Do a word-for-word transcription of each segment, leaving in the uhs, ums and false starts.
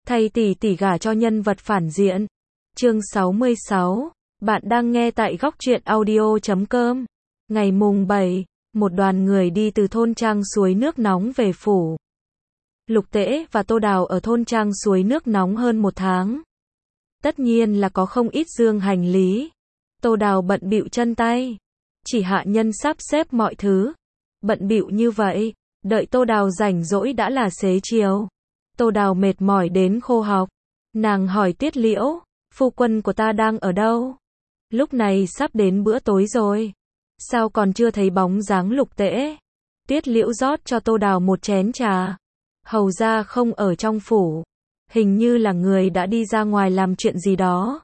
Thay tỷ tỷ gả cho nhân vật phản diện. Chương sáu mươi sáu. Bạn đang nghe tại góc truyện audio chấm com. Ngày mùng bảy, một đoàn người đi từ thôn trang suối nước nóng về phủ. Lục Tễ và Tô Đào ở thôn trang suối nước nóng hơn một tháng. Tất nhiên là có không ít dương hành lý. Tô Đào bận bịu chân tay, chỉ hạ nhân sắp xếp mọi thứ. Bận bịu như vậy, đợi Tô Đào rảnh rỗi đã là xế chiều. Tô Đào mệt mỏi đến khô hộc. Nàng hỏi Tiết Liễu, phu quân của ta đang ở đâu? Lúc này sắp đến bữa tối rồi, sao còn chưa thấy bóng dáng Lục Tễ? Tiết Liễu rót cho Tô Đào một chén trà. Hầu ra không ở trong phủ, hình như là người đã đi ra ngoài làm chuyện gì đó.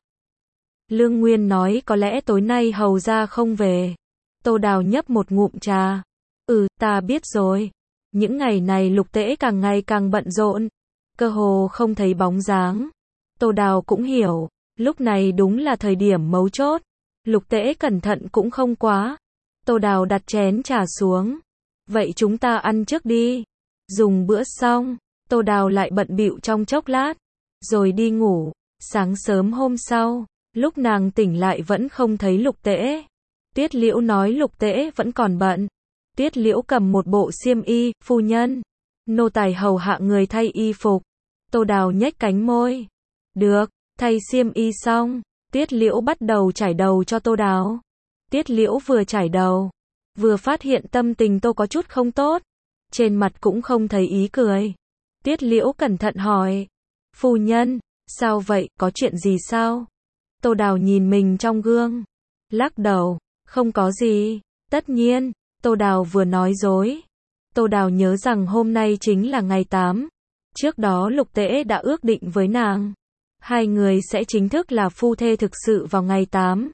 Lương Nguyên nói có lẽ tối nay hầu ra không về. Tô Đào nhấp một ngụm trà. Ừ, ta biết rồi. Những ngày này Lục Tễ càng ngày càng bận rộn, cơ hồ không thấy bóng dáng. Tô Đào cũng hiểu, lúc này đúng là thời điểm mấu chốt. Lục Tễ cẩn thận cũng không quá. Tô Đào đặt chén trà xuống. Vậy chúng ta ăn trước đi. Dùng bữa xong, Tô Đào lại bận bịu trong chốc lát, rồi đi ngủ. Sáng sớm hôm sau, lúc nàng tỉnh lại vẫn không thấy Lục Tễ. Tiết Liễu nói Lục Tễ vẫn còn bận. Tiết Liễu cầm một bộ xiêm y, phu nhân, nô tài hầu hạ người thay y phục. Tô Đào nhếch cánh môi. Được, thay xiêm y xong, Tiết Liễu bắt đầu chải đầu cho Tô Đào. Tiết Liễu vừa chải đầu, vừa phát hiện tâm tình Tô có chút không tốt. Trên mặt cũng không thấy ý cười. Tiết Liễu cẩn thận hỏi, phu nhân, sao vậy, có chuyện gì sao? Tô Đào nhìn mình trong gương, lắc đầu, không có gì. Tất nhiên, Tô Đào vừa nói dối. Tô Đào nhớ rằng hôm nay chính là ngày tám. Trước đó Lục Tễ đã ước định với nàng, hai người sẽ chính thức là phu thê thực sự vào ngày tám.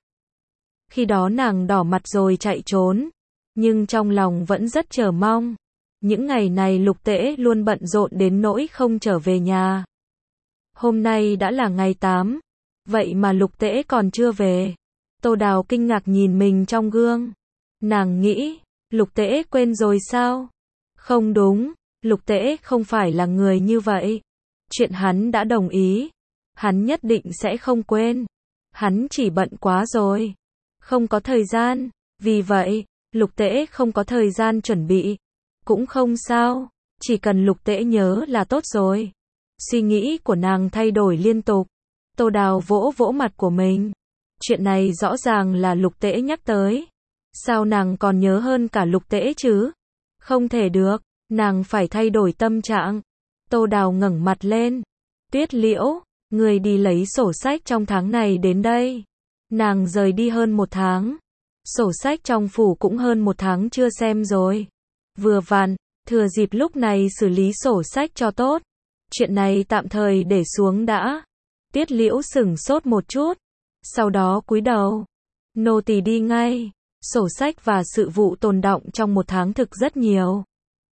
Khi đó nàng đỏ mặt rồi chạy trốn, nhưng trong lòng vẫn rất chờ mong. Những ngày này Lục Tễ luôn bận rộn đến nỗi không trở về nhà. Hôm nay đã là ngày tám, vậy mà Lục Tễ còn chưa về. Tô Đào kinh ngạc nhìn mình trong gương. Nàng nghĩ, Lục Tễ quên rồi sao? Không đúng, Lục Tễ không phải là người như vậy. Chuyện hắn đã đồng ý, hắn nhất định sẽ không quên. Hắn chỉ bận quá rồi, không có thời gian. Vì vậy, Lục Tễ không có thời gian chuẩn bị. Cũng không sao, chỉ cần Lục Tễ nhớ là tốt rồi. Suy nghĩ của nàng thay đổi liên tục. Tô Đào vỗ vỗ mặt của mình. Chuyện này rõ ràng là Lục Tễ nhắc tới. Sao nàng còn nhớ hơn cả Lục Tễ chứ? Không thể được, nàng phải thay đổi tâm trạng. Tô Đào ngẩng mặt lên. Tiết Liễu, người đi lấy sổ sách trong tháng này đến đây. Nàng rời đi hơn một tháng. Sổ sách trong phủ cũng hơn một tháng chưa xem rồi. Vừa vặn, thừa dịp lúc này xử lý sổ sách cho tốt. Chuyện này tạm thời để xuống đã. Tiết Liễu sửng sốt một chút, sau đó cúi đầu. Nô tỳ đi ngay. Sổ sách và sự vụ tồn đọng trong một tháng thực rất nhiều.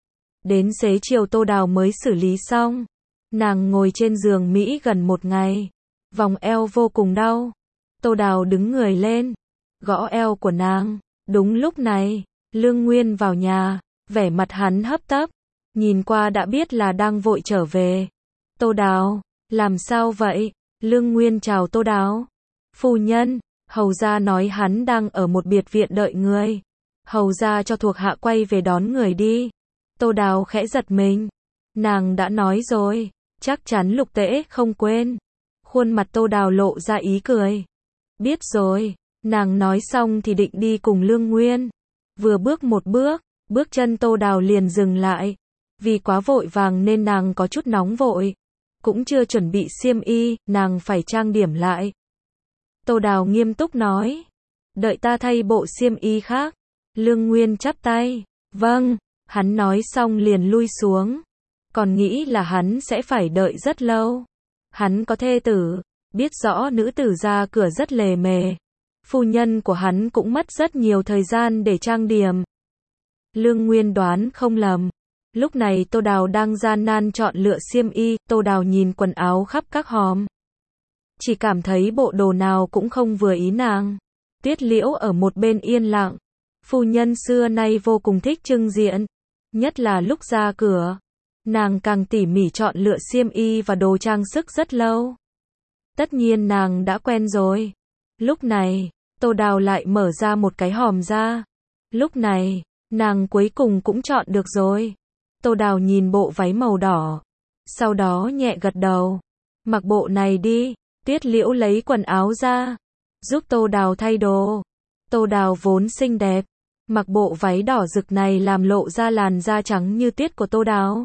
Đến xế chiều Tô Đào mới xử lý xong. Nàng ngồi trên giường Mỹ gần một ngày. Vòng eo vô cùng đau. Tô Đào đứng người lên, gõ eo của nàng. Đúng lúc này, Lương Nguyên vào nhà. Vẻ mặt hắn hấp tấp, nhìn qua đã biết là đang vội trở về. Tô Đào, làm sao vậy? Lương Nguyên chào Tô Đào. Phu nhân, hầu gia nói hắn đang ở một biệt viện đợi người. Hầu gia cho thuộc hạ quay về đón người đi. Tô Đào khẽ giật mình. Nàng đã nói rồi, chắc chắn Lục Tễ không quên. Khuôn mặt Tô Đào lộ ra ý cười. Biết rồi, nàng nói xong thì định đi cùng Lương Nguyên. Vừa bước một bước, bước chân Tô Đào liền dừng lại. Vì quá vội vàng nên nàng có chút nóng vội. Cũng chưa chuẩn bị xiêm y, nàng phải trang điểm lại. Tô Đào nghiêm túc nói. Đợi ta thay bộ xiêm y khác. Lương Nguyên chắp tay. Vâng, hắn nói xong liền lui xuống. Còn nghĩ là hắn sẽ phải đợi rất lâu. Hắn có thê tử, biết rõ nữ tử ra cửa rất lề mề. Phu nhân của hắn cũng mất rất nhiều thời gian để trang điểm. Lương Nguyên đoán không lầm. Lúc này Tô Đào đang gian nan chọn lựa xiêm y. Tô Đào nhìn quần áo khắp các hòm, chỉ cảm thấy bộ đồ nào cũng không vừa ý nàng. Tiết Liễu ở một bên yên lặng. Phu nhân xưa nay vô cùng thích trưng diện, nhất là lúc ra cửa. Nàng càng tỉ mỉ chọn lựa xiêm y và đồ trang sức rất lâu. Tất nhiên nàng đã quen rồi. Lúc này, Tô Đào lại mở ra một cái hòm ra. Lúc này, nàng cuối cùng cũng chọn được rồi. Tô Đào nhìn bộ váy màu đỏ. Sau đó nhẹ gật đầu. Mặc bộ này đi. Tiết Liễu lấy quần áo ra, giúp Tô Đào thay đồ. Tô Đào vốn xinh đẹp. Mặc bộ váy đỏ rực này làm lộ ra làn da trắng như tiết của Tô Đào.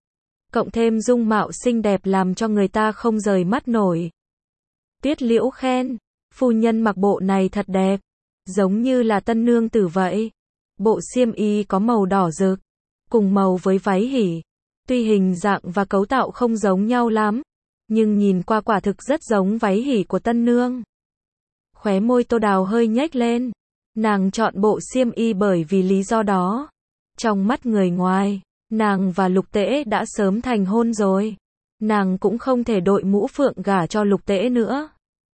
Cộng thêm dung mạo xinh đẹp làm cho người ta không rời mắt nổi. Tiết Liễu khen, phu nhân mặc bộ này thật đẹp, giống như là tân nương tử vậy. Bộ xiêm y có màu đỏ rực, cùng màu với váy hỉ. Tuy hình dạng và cấu tạo không giống nhau lắm, nhưng nhìn qua quả thực rất giống váy hỉ của tân nương. Khóe môi Tô Đào hơi nhếch lên. Nàng chọn bộ xiêm y bởi vì lý do đó. Trong mắt người ngoài, nàng và Lục Tễ đã sớm thành hôn rồi. Nàng cũng không thể đội mũ phượng gả cho Lục Tễ nữa.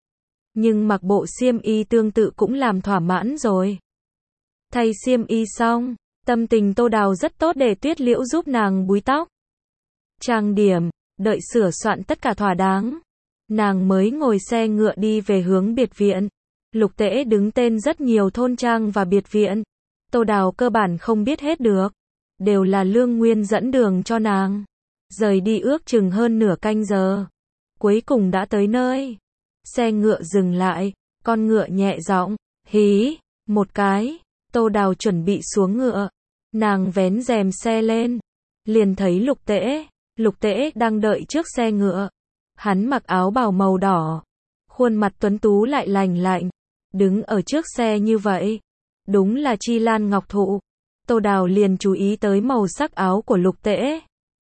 Nhưng mặc bộ xiêm y tương tự cũng làm thỏa mãn rồi. Thay xiêm y xong, tâm tình Tô Đào rất tốt để Tuyết Liễu giúp nàng búi tóc, trang điểm, đợi sửa soạn tất cả thỏa đáng. Nàng mới ngồi xe ngựa đi về hướng biệt viện. Lục Tễ đứng tên rất nhiều thôn trang và biệt viện. Tô Đào cơ bản không biết hết được. Đều là Lương Nguyên dẫn đường cho nàng. Rời đi ước chừng hơn nửa canh giờ. Cuối cùng đã tới nơi. Xe ngựa dừng lại. Con ngựa nhẹ giọng hí, một cái. Tô Đào chuẩn bị xuống ngựa. Nàng vén rèm xe lên. Liền thấy Lục Tễ. Lục Tễ đang đợi trước xe ngựa. Hắn mặc áo bào màu đỏ. Khuôn mặt tuấn tú lại lành lạnh. Đứng ở trước xe như vậy. Đúng là Chi Lan Ngọc Thụ. Tô Đào liền chú ý tới màu sắc áo của Lục Tễ.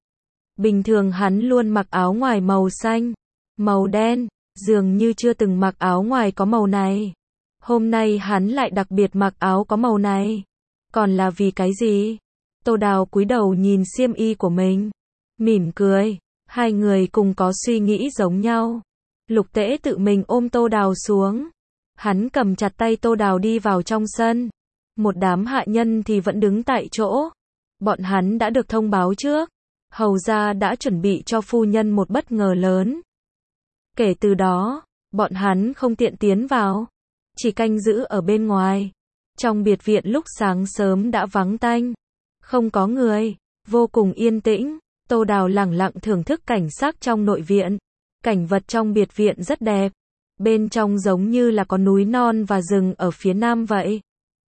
Bình thường hắn luôn mặc áo ngoài màu xanh, màu đen, dường như chưa từng mặc áo ngoài có màu này. Hôm nay hắn lại đặc biệt mặc áo có màu này. Còn là vì cái gì? Tô Đào cúi đầu nhìn xiêm y của mình. Mỉm cười. Hai người cùng có suy nghĩ giống nhau. Lục Tễ tự mình ôm Tô Đào xuống. Hắn cầm chặt tay Tô Đào đi vào trong sân. Một đám hạ nhân thì vẫn đứng tại chỗ. Bọn hắn đã được thông báo trước. Hầu gia đã chuẩn bị cho phu nhân một bất ngờ lớn. Kể từ đó, bọn hắn không tiện tiến vào. Chỉ canh giữ ở bên ngoài. Trong biệt viện lúc sáng sớm đã vắng tanh. Không có người. Vô cùng yên tĩnh. Tô Đào lẳng lặng thưởng thức cảnh sắc trong nội viện. Cảnh vật trong biệt viện rất đẹp. Bên trong giống như là có núi non và rừng ở phía nam vậy.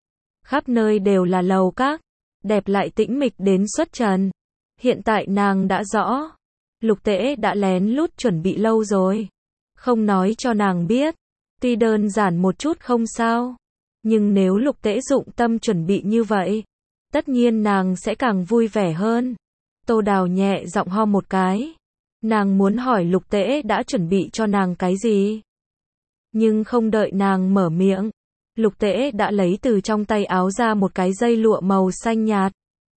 Khắp nơi đều là lầu các. Đẹp lại tĩnh mịch đến xuất trần. Hiện tại nàng đã rõ. Lục Tễ đã lén lút chuẩn bị lâu rồi. Không nói cho nàng biết. Tuy đơn giản một chút không sao. Nhưng nếu Lục Tễ dụng tâm chuẩn bị như vậy, tất nhiên nàng sẽ càng vui vẻ hơn. Tô Đào nhẹ giọng ho một cái. Nàng muốn hỏi Lục Tễ đã chuẩn bị cho nàng cái gì. Nhưng không đợi nàng mở miệng. Lục Tễ đã lấy từ trong tay áo ra một cái dây lụa màu xanh nhạt.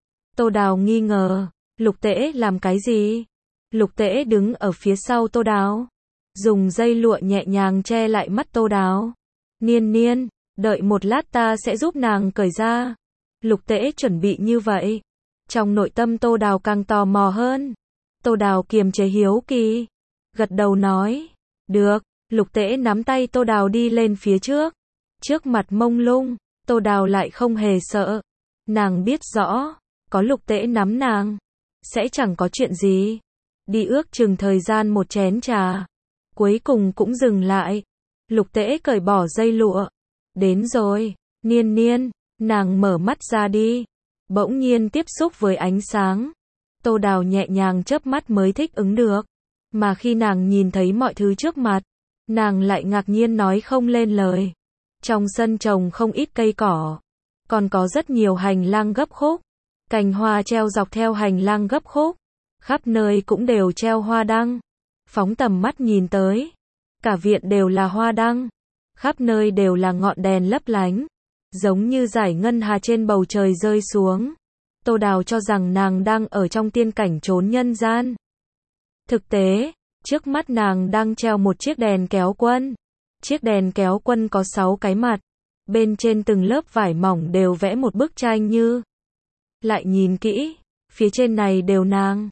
Tô Đào nghi ngờ. Lục Tễ làm cái gì? Lục Tễ đứng ở phía sau Tô Đào. Dùng dây lụa nhẹ nhàng che lại mắt Tô Đào. Niên niên, đợi một lát ta sẽ giúp nàng cởi ra. Lục Tễ chuẩn bị như vậy. Trong nội tâm Tô Đào càng tò mò hơn. Tô Đào kiềm chế hiếu kỳ. Gật đầu nói. Được. Lục Tễ nắm tay Tô Đào đi lên phía trước. Trước mặt mông lung, Tô Đào lại không hề sợ. Nàng biết rõ, có Lục Tễ nắm nàng, sẽ chẳng có chuyện gì. Đi ước chừng thời gian một chén trà. Cuối cùng cũng dừng lại. Lục Tễ cởi bỏ dây lụa. Đến rồi, niên niên, nàng mở mắt ra đi. Bỗng nhiên tiếp xúc với ánh sáng. Tô Đào nhẹ nhàng chớp mắt mới thích ứng được. Mà khi nàng nhìn thấy mọi thứ trước mặt, nàng lại ngạc nhiên nói không lên lời. Trong sân trồng không ít cây cỏ. Còn có rất nhiều hành lang gấp khúc. Cành hoa treo dọc theo hành lang gấp khúc. Khắp nơi cũng đều treo hoa đăng. Phóng tầm mắt nhìn tới. Cả viện đều là hoa đăng. Khắp nơi đều là ngọn đèn lấp lánh. Giống như dải ngân hà trên bầu trời rơi xuống. Tô Đào cho rằng nàng đang ở trong tiên cảnh trốn nhân gian. Thực tế, trước mắt nàng đang treo một chiếc đèn kéo quân. Chiếc đèn kéo quân có sáu cái mặt. Bên trên từng lớp vải mỏng đều vẽ một bức tranh như. Lại nhìn kỹ, phía trên này đều nàng.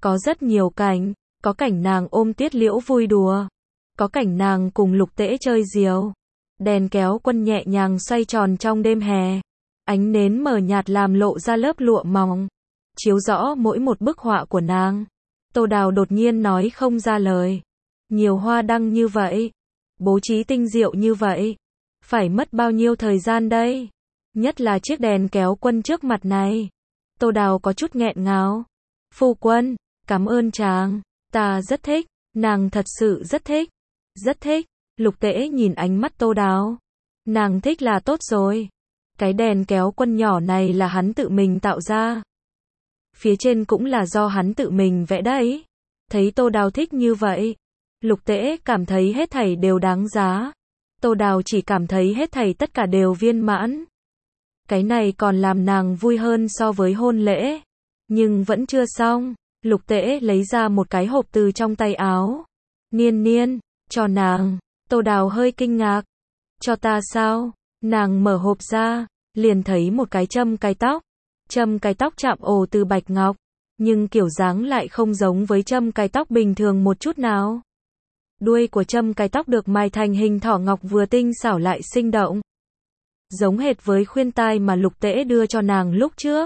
Có rất nhiều cảnh, có cảnh nàng ôm Tiết Liễu vui đùa, có cảnh nàng cùng Lục Tễ chơi diều. Đèn kéo quân nhẹ nhàng xoay tròn trong đêm hè. Ánh nến mờ nhạt làm lộ ra lớp lụa mỏng, chiếu rõ mỗi một bức họa của nàng. Tô Đào đột nhiên nói không ra lời. Nhiều hoa đăng như vậy, bố trí tinh diệu như vậy, phải mất bao nhiêu thời gian đây? Nhất là chiếc đèn kéo quân trước mặt này. Tô Đào có chút nghẹn ngào. Phu quân, cảm ơn chàng, ta rất thích, nàng thật sự rất thích, rất thích. Lục Tễ nhìn ánh mắt Tô Đào. Nàng thích là tốt rồi. Cái đèn kéo quân nhỏ này là hắn tự mình tạo ra. Phía trên cũng là do hắn tự mình vẽ đấy. Thấy Tô Đào thích như vậy, Lục Tễ cảm thấy hết thảy đều đáng giá. Tô Đào chỉ cảm thấy hết thảy tất cả đều viên mãn. Cái này còn làm nàng vui hơn so với hôn lễ. Nhưng vẫn chưa xong. Lục Tễ lấy ra một cái hộp từ trong tay áo. Niên Niên, cho nàng. Tô Đào hơi kinh ngạc. Cho ta sao? Nàng mở hộp ra, liền thấy một cái châm cài tóc. Châm cài tóc chạm ồ từ bạch ngọc, nhưng kiểu dáng lại không giống với châm cài tóc bình thường một chút nào. Đuôi của châm cài tóc được mài thành hình thỏ ngọc vừa tinh xảo lại sinh động. Giống hệt với khuyên tai mà Lục Tễ đưa cho nàng lúc trước.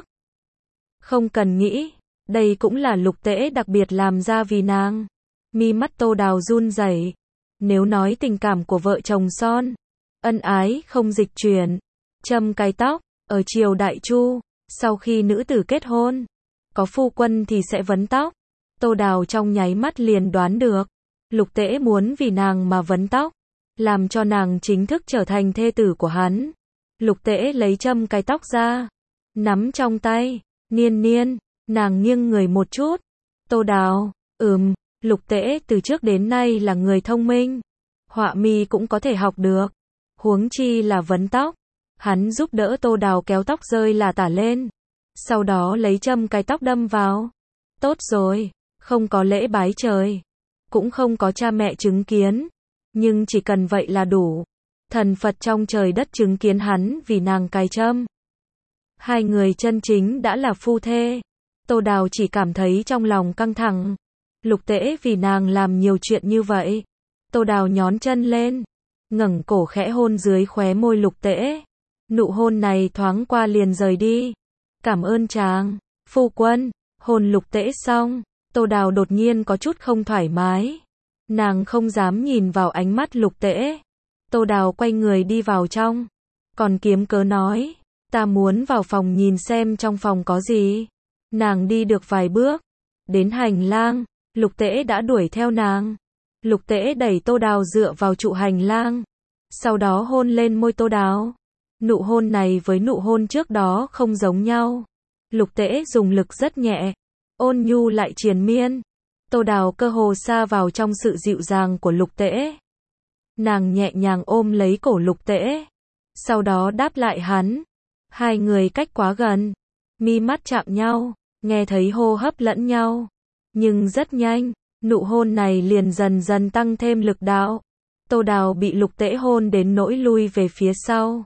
Không cần nghĩ, đây cũng là Lục Tễ đặc biệt làm ra vì nàng. Mi mắt Tô Đào run rẩy. Nếu nói tình cảm của vợ chồng son, ân ái không dịch chuyển, châm cài tóc, ở triều Đại Chu, sau khi nữ tử kết hôn, có phu quân thì sẽ vấn tóc. Tô Đào trong nháy mắt liền đoán được, Lục Tễ muốn vì nàng mà vấn tóc, làm cho nàng chính thức trở thành thê tử của hắn. Lục Tễ lấy châm cài tóc ra, nắm trong tay. Niên Niên, nàng nghiêng người một chút. Tô Đào, ừm, Lục Tễ từ trước đến nay là người thông minh, họa mi cũng có thể học được, huống chi là vấn tóc. Hắn giúp đỡ Tô Đào kéo tóc rơi là tả lên, sau đó lấy châm cài tóc đâm vào. Tốt rồi, không có lễ bái trời, cũng không có cha mẹ chứng kiến, nhưng chỉ cần vậy là đủ. Thần Phật trong trời đất chứng kiến hắn vì nàng cài châm. Hai người chân chính đã là phu thê. Tô Đào chỉ cảm thấy trong lòng căng thẳng. Lục Tễ vì nàng làm nhiều chuyện như vậy. Tô Đào nhón chân lên, ngẩng cổ khẽ hôn dưới khóe môi Lục Tễ. Nụ hôn này thoáng qua liền rời đi. Cảm ơn chàng, phu quân. Hôn Lục Tễ xong, Tô Đào đột nhiên có chút không thoải mái. Nàng không dám nhìn vào ánh mắt Lục Tễ. Tô Đào quay người đi vào trong, còn kiếm cớ nói, ta muốn vào phòng nhìn xem trong phòng có gì. Nàng đi được vài bước, đến hành lang, Lục Tễ đã đuổi theo nàng. Lục Tễ đẩy Tô Đào dựa vào trụ hành lang, sau đó hôn lên môi Tô Đào. Nụ hôn này với nụ hôn trước đó không giống nhau. Lục Tễ dùng lực rất nhẹ, ôn nhu lại triền miên. Tô Đào cơ hồ sa vào trong sự dịu dàng của Lục Tễ. Nàng nhẹ nhàng ôm lấy cổ Lục Tễ, sau đó đáp lại hắn. Hai người cách quá gần, mi mắt chạm nhau, nghe thấy hô hấp lẫn nhau. Nhưng rất nhanh, nụ hôn này liền dần dần tăng thêm lực đạo. Tô Đào bị Lục Tễ hôn đến nỗi lui về phía sau.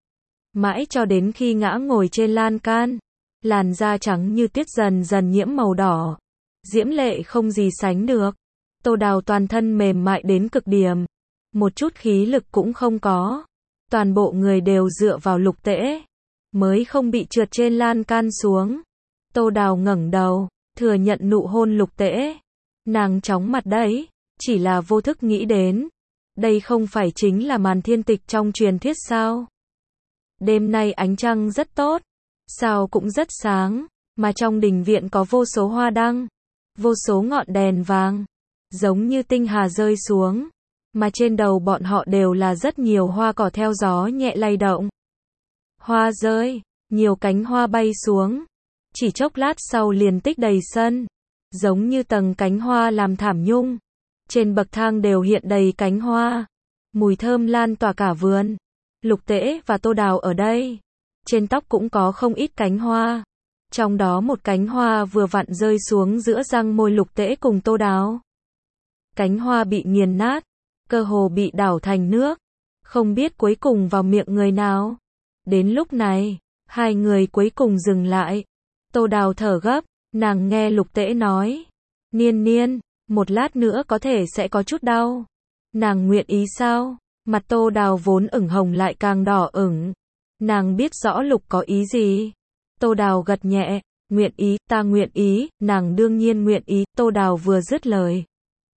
Mãi cho đến khi ngã ngồi trên lan can, làn da trắng như tuyết dần dần nhiễm màu đỏ, diễm lệ không gì sánh được. Tô Đào toàn thân mềm mại đến cực điểm, một chút khí lực cũng không có. Toàn bộ người đều dựa vào Lục Tễ, mới không bị trượt trên lan can xuống. Tô Đào ngẩng đầu, thừa nhận nụ hôn Lục Tễ. Nàng chóng mặt đấy, chỉ là vô thức nghĩ đến, đây không phải chính là màn thiên tịch trong truyền thuyết sao? Đêm nay ánh trăng rất tốt, sao cũng rất sáng, mà trong đình viện có vô số hoa đăng, vô số ngọn đèn vàng, giống như tinh hà rơi xuống, mà trên đầu bọn họ đều là rất nhiều hoa cỏ theo gió nhẹ lay động. Hoa rơi, nhiều cánh hoa bay xuống, chỉ chốc lát sau liền tích đầy sân, giống như tầng cánh hoa làm thảm nhung. Trên bậc thang đều hiện đầy cánh hoa, mùi thơm lan tỏa cả vườn. Lục Tễ và Tô Đào ở đây, trên tóc cũng có không ít cánh hoa. Trong đó một cánh hoa vừa vặn rơi xuống giữa răng môi Lục Tễ cùng Tô Đào. Cánh hoa bị nghiền nát, cơ hồ bị đảo thành nước, không biết cuối cùng vào miệng người nào. Đến lúc này, hai người cuối cùng dừng lại. Tô Đào thở gấp, nàng nghe Lục Tễ nói, Niên niên, một lát nữa có thể sẽ có chút đau. Nàng nguyện ý sao? Mặt Tô Đào vốn ửng hồng lại càng đỏ ửng. Nàng biết rõ Lục có ý gì. Tô Đào gật nhẹ, nguyện ý, ta nguyện ý, nàng đương nhiên nguyện ý. Tô Đào vừa dứt lời,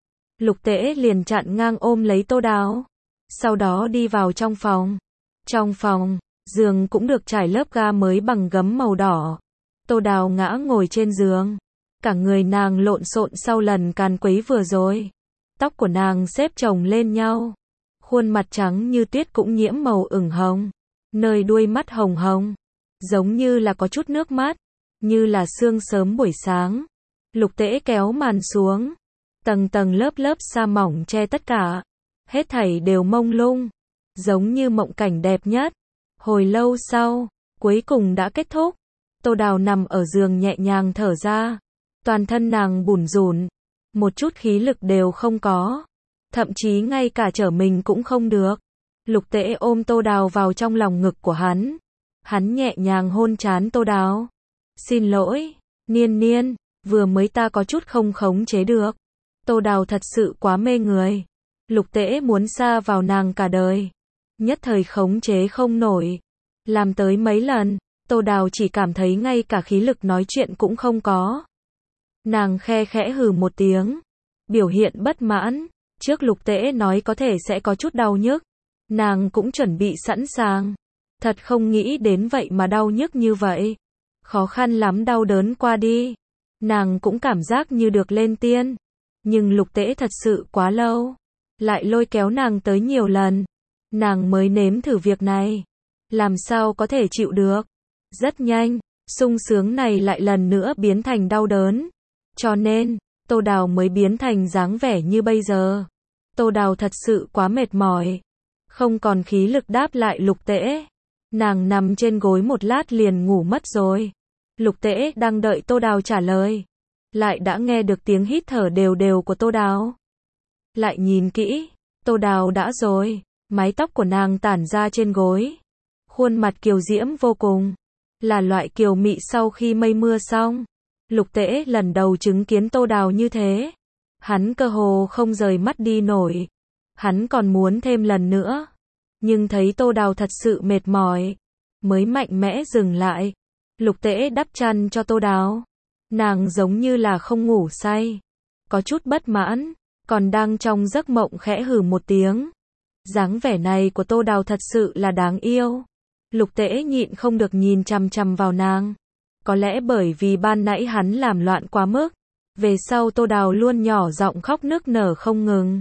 Lục Tễ liền chặn ngang ôm lấy Tô Đào. Sau đó đi vào trong phòng. Trong phòng, giường cũng được trải lớp ga mới bằng gấm màu đỏ. Tô Đào ngã ngồi trên giường. Cả người nàng lộn xộn sau lần càn quấy vừa rồi. Tóc của nàng xếp chồng lên nhau. Khuôn mặt trắng như tuyết cũng nhiễm màu ửng hồng. Nơi đuôi mắt hồng hồng. Giống như là có chút nước mắt. Như là sương sớm buổi sáng. Lục Tễ kéo màn xuống. Tầng tầng lớp lớp sa mỏng che tất cả. Hết thảy đều mông lung. Giống như mộng cảnh đẹp nhất. Hồi lâu sau, cuối cùng đã kết thúc. Tô Đào nằm ở giường nhẹ nhàng thở ra. Toàn thân nàng bủn rủn. Một chút khí lực đều không có. Thậm chí ngay cả trở mình cũng không được. Lục Tễ ôm Tô Đào vào trong lòng ngực của hắn. Hắn nhẹ nhàng hôn trán Tô Đào. Xin lỗi, niên niên, vừa mới ta có chút không khống chế được. Tô Đào thật sự quá mê người. Lục Tễ muốn sa vào nàng cả đời. Nhất thời khống chế không nổi. Làm tới mấy lần, Tô Đào chỉ cảm thấy ngay cả khí lực nói chuyện cũng không có. Nàng khe khẽ hừ một tiếng. Biểu hiện bất mãn. Trước Lục Tễ nói có thể sẽ có chút đau nhức. Nàng cũng chuẩn bị sẵn sàng. Thật không nghĩ đến vậy mà đau nhức như vậy. Khó khăn lắm đau đớn qua đi. Nàng cũng cảm giác như được lên tiên. Nhưng Lục Tễ thật sự quá lâu. Lại lôi kéo nàng tới nhiều lần. Nàng mới nếm thử việc này. Làm sao có thể chịu được. Rất nhanh, sung sướng này lại lần nữa biến thành đau đớn. Cho nên, Tô Đào mới biến thành dáng vẻ như bây giờ. Tô Đào thật sự quá mệt mỏi. Không còn khí lực đáp lại Lục Tễ. Nàng nằm trên gối một lát liền ngủ mất rồi. Lục Tễ đang đợi Tô Đào trả lời. Lại đã nghe được tiếng hít thở đều đều của Tô Đào. Lại nhìn kỹ, Tô Đào đã rồi. Mái tóc của nàng tản ra trên gối. Khuôn mặt kiều diễm vô cùng. Là loại kiều mị sau khi mây mưa xong. Lục Tễ lần đầu chứng kiến Tô Đào như thế. Hắn cơ hồ không rời mắt đi nổi. Hắn còn muốn thêm lần nữa. Nhưng thấy Tô Đào thật sự mệt mỏi. Mới mạnh mẽ dừng lại. Lục Tễ đắp chăn cho Tô Đào. Nàng giống như là không ngủ say. Có chút bất mãn. Còn đang trong giấc mộng khẽ hừ một tiếng. Dáng vẻ này của Tô Đào thật sự là đáng yêu. Lục Tễ nhịn không được nhìn chằm chằm vào nàng. Có lẽ bởi vì ban nãy hắn làm loạn quá mức. Về sau Tô Đào luôn nhỏ giọng khóc nức nở không ngừng.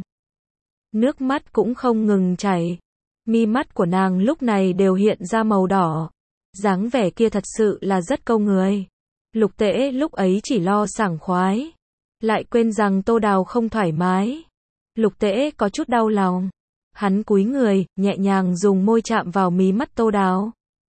Nước mắt cũng không ngừng chảy. Mi mắt của nàng lúc này đều hiện ra màu đỏ. Dáng vẻ kia thật sự là rất câu người. Lục Tễ lúc ấy chỉ lo sảng khoái. Lại quên rằng Tô Đào không thoải mái. Lục Tễ có chút đau lòng. Hắn cúi người, nhẹ nhàng dùng môi chạm vào mí mắt Tô Đào.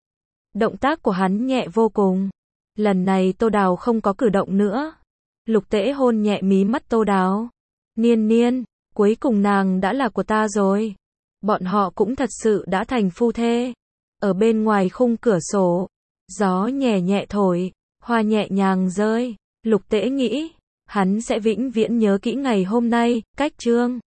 Động tác của hắn nhẹ vô cùng. Lần này Tô Đào không có cử động nữa. Lục Tễ hôn nhẹ mí mắt Tô Đào. Niên niên, cuối cùng nàng đã là của ta rồi. Bọn họ cũng thật sự đã thành phu thê. Ở bên ngoài khung cửa sổ, gió nhẹ nhẹ thổi, hoa nhẹ nhàng rơi. Lục Tễ nghĩ, hắn sẽ vĩnh viễn nhớ kỹ ngày hôm nay. Cách chương